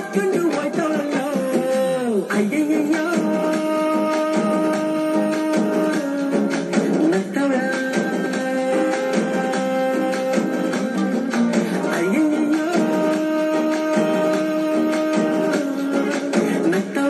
ಎತ್ಕೊಂಡು ಹೋಯ್ತವಲ್ಲ ಅಯ್ಯಯ್ಯಯ್ಯೋ ನಗ್ತವ ಅಯ್ಯಯ್ಯಯ್ಯೋ ನಗ್ತವ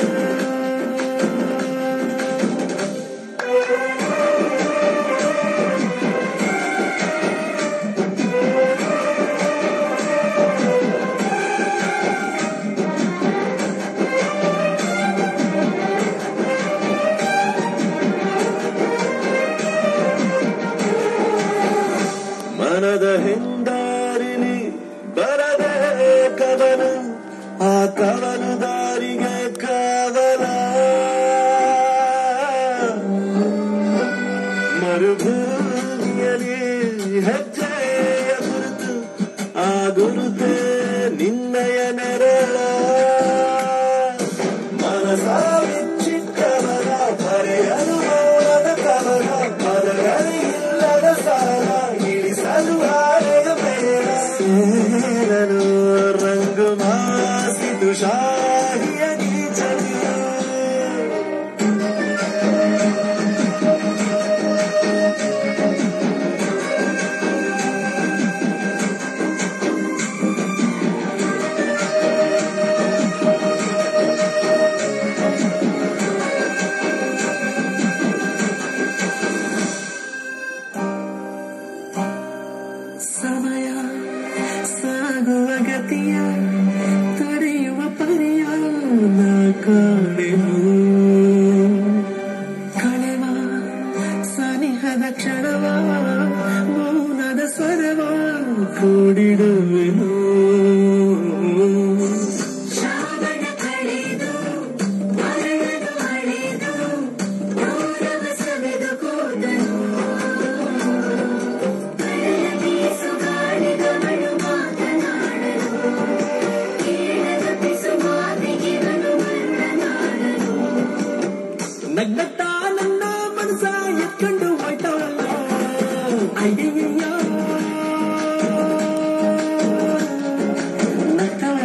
ಮನದ ಹಿಂದಾರಿಲಿ ಬರದೆ ಕವನ ಆ ಕವನ ದಾರಿಗೆ ಕಾವಲ ಮರುಭೂಮಿಯಲ್ಲಿ ಹೆಜ್ಜೆಯ ಗುರುತು ಆ ಗುರುತೆ ನಿನ್ನಯ ನೆರಳ ಮನಸ ಬಿಚ್ಚಿಟ್ಟವರ ಬರೆಯಲು ಮೌನದ ಕವನ ಪದಗಳಿಲ್ಲದ ಸಾಲ ಇಳಿಸಲು ಹಾಳೆಯ ಬೇಡ ಸೇರಲು ರಂಗು ಮಾಸಿದು ಶಾಹಿಯ ಗೀಚಲು ಸಮಯ ಸಾಗುವ ಗತಿಯ ತಡೆಯುವ ಪರಿಯ ಕಾಣೆನು ಕಳೆವ ಸನಿಹದ ಕ್ಷಣವ ಮೌನದ ಸ್ವರವ ಕೂಡಿಡುವೆನು ನಗ್ನಗ್ತಾ ನನ್ನ ಮನಸ ಎತ್ಕೊಂಡು ಹೋಯ್ತವಲ್ಲ ಅಯ್ಯಯ್ಯಯ್ಯೋ ನಗ್ತವ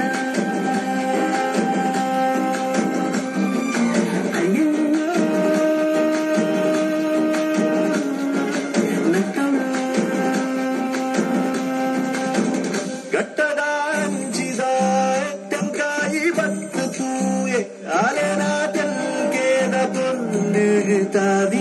ಅಯ್ಯಯ್ಯಯ್ಯೋ ನಗ್ತವ ಗಟ್ಟದ ಅಂಚಿದ ತೆಂಕಾಯಿ ಬತ್ತು ತೂಯೆ ಆಲೆನ ತೆಲ್ಗೆದ பொண்ணுகு தாதி